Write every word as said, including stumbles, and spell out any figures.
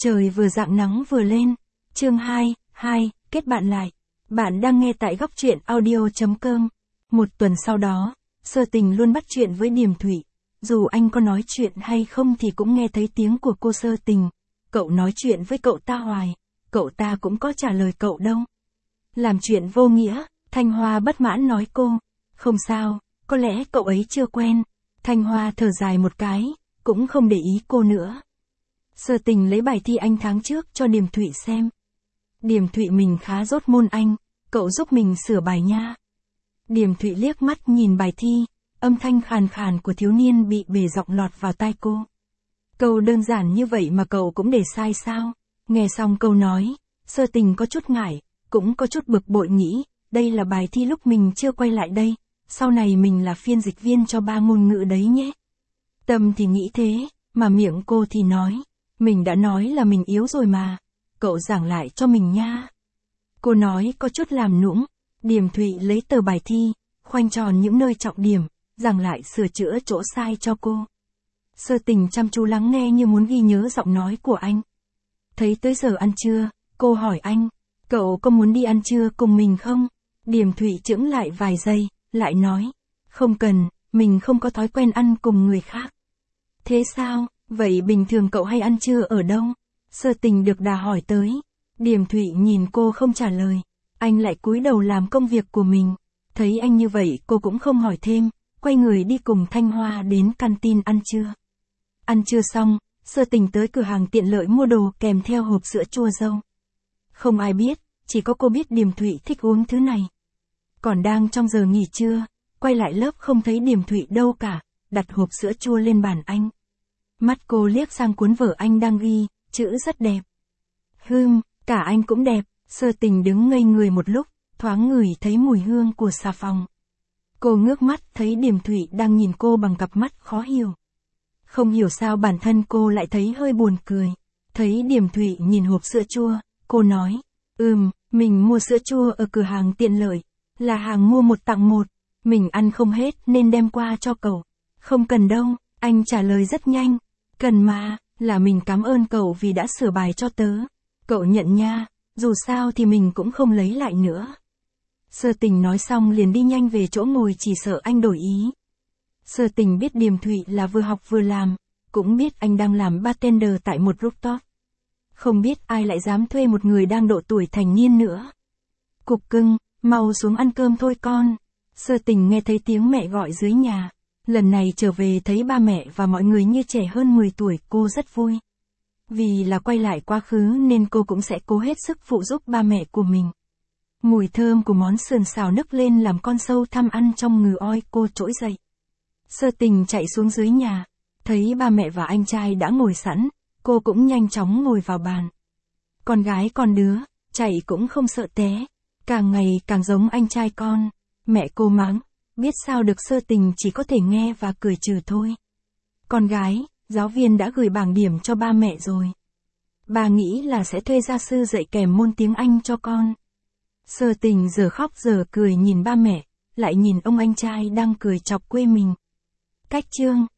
Trời vừa rạng nắng vừa lên. Chương hai, hai, kết bạn lại. Bạn đang nghe tại góc truyện audio chấm com. Một tuần sau đó, Sơ Tình luôn bắt chuyện với Điềm Thụy. Dù anh có nói chuyện hay không thì cũng nghe thấy tiếng của cô Sơ Tình. Cậu nói chuyện với cậu ta hoài, cậu ta cũng có trả lời cậu đâu. Làm chuyện vô nghĩa, Thanh Hoa bất mãn nói cô. Không sao, có lẽ cậu ấy chưa quen. Thanh Hoa thở dài một cái, cũng không để ý cô nữa. Sơ Tình lấy bài thi anh tháng trước cho Điềm Thụy xem. Điềm Thụy mình khá dốt môn Anh, cậu giúp mình sửa bài nha. Điềm Thụy liếc mắt nhìn bài thi, âm thanh khàn khàn của thiếu niên bị bể giọng lọt vào tai cô. Câu đơn giản như vậy mà cậu cũng để sai sao? Nghe xong câu nói, Sơ Tình có chút ngại, cũng có chút bực bội nghĩ, đây là bài thi lúc mình chưa quay lại đây, sau này mình là phiên dịch viên cho ba ngôn ngữ đấy nhé. Tâm thì nghĩ thế, mà miệng cô thì nói, mình đã nói là mình yếu rồi mà, cậu giảng lại cho mình nha. Cô nói có chút làm nũng, Điềm Thụy lấy tờ bài thi, khoanh tròn những nơi trọng điểm, giảng lại sửa chữa chỗ sai cho cô. Sơ Tình chăm chú lắng nghe như muốn ghi nhớ giọng nói của anh. Thấy tới giờ ăn trưa, cô hỏi anh, cậu có muốn đi ăn trưa cùng mình không? Điềm Thụy chững lại vài giây, lại nói, không cần, mình không có thói quen ăn cùng người khác. Thế sao, vậy bình thường cậu hay ăn trưa ở đâu? Sơ Tình được đà hỏi tới. Điềm Thụy nhìn cô không trả lời, anh lại cúi đầu làm công việc của mình. Thấy anh như vậy cô cũng không hỏi thêm, quay người đi cùng Thanh Hoa đến canteen ăn trưa. Ăn trưa xong, Sơ Tình tới cửa hàng tiện lợi mua đồ kèm theo hộp sữa chua dâu. Không ai biết, chỉ có cô biết Điềm Thụy thích uống thứ này. Còn đang trong giờ nghỉ trưa, quay lại lớp không thấy Điềm Thụy đâu cả, đặt hộp sữa chua lên bàn anh. Mắt cô liếc sang cuốn vở anh đang ghi, chữ rất đẹp. Hừm, cả anh cũng đẹp. Sơ Tình đứng ngây người một lúc, thoáng ngửi thấy mùi hương của xà phòng. Cô ngước mắt thấy Điềm Thụy đang nhìn cô bằng cặp mắt khó hiểu. Không hiểu sao bản thân cô lại thấy hơi buồn cười. Thấy Điềm Thụy nhìn hộp sữa chua, cô nói, ừm, mình mua sữa chua ở cửa hàng tiện lợi, là hàng mua một tặng một, mình ăn không hết nên đem qua cho cậu. Không cần đâu, anh trả lời rất nhanh, cần mà, là mình cảm ơn cậu vì đã sửa bài cho tớ. Cậu nhận nha, dù sao thì mình cũng không lấy lại nữa. Sơ Tình nói xong liền đi nhanh về chỗ ngồi chỉ sợ anh đổi ý. Sơ Tình biết Điềm Thụy là vừa học vừa làm, cũng biết anh đang làm bartender tại một rooftop. Không biết ai lại dám thuê một người đang độ tuổi thành niên nữa. Cục cưng, mau xuống ăn cơm thôi con. Sơ Tình nghe thấy tiếng mẹ gọi dưới nhà. Lần này trở về thấy ba mẹ và mọi người như trẻ hơn mười tuổi cô rất vui. Vì là quay lại quá khứ nên cô cũng sẽ cố hết sức phụ giúp ba mẹ của mình. Mùi thơm của món sườn xào nức lên làm con sâu tham ăn trong ngừ oi cô trỗi dậy. Sơ Tình chạy xuống dưới nhà, thấy ba mẹ và anh trai đã ngồi sẵn, cô cũng nhanh chóng ngồi vào bàn. Con gái con đứa, chạy cũng không sợ té, càng ngày càng giống anh trai con, mẹ cô mắng, biết sao được. Sơ Tình chỉ có thể nghe và cười trừ thôi. Con gái, giáo viên đã gửi bảng điểm cho ba mẹ rồi. Bà nghĩ là sẽ thuê gia sư dạy kèm môn tiếng Anh cho con. Sơ Tình giờ khóc giờ cười nhìn ba mẹ, lại nhìn ông anh trai đang cười chọc quê mình. Cách chương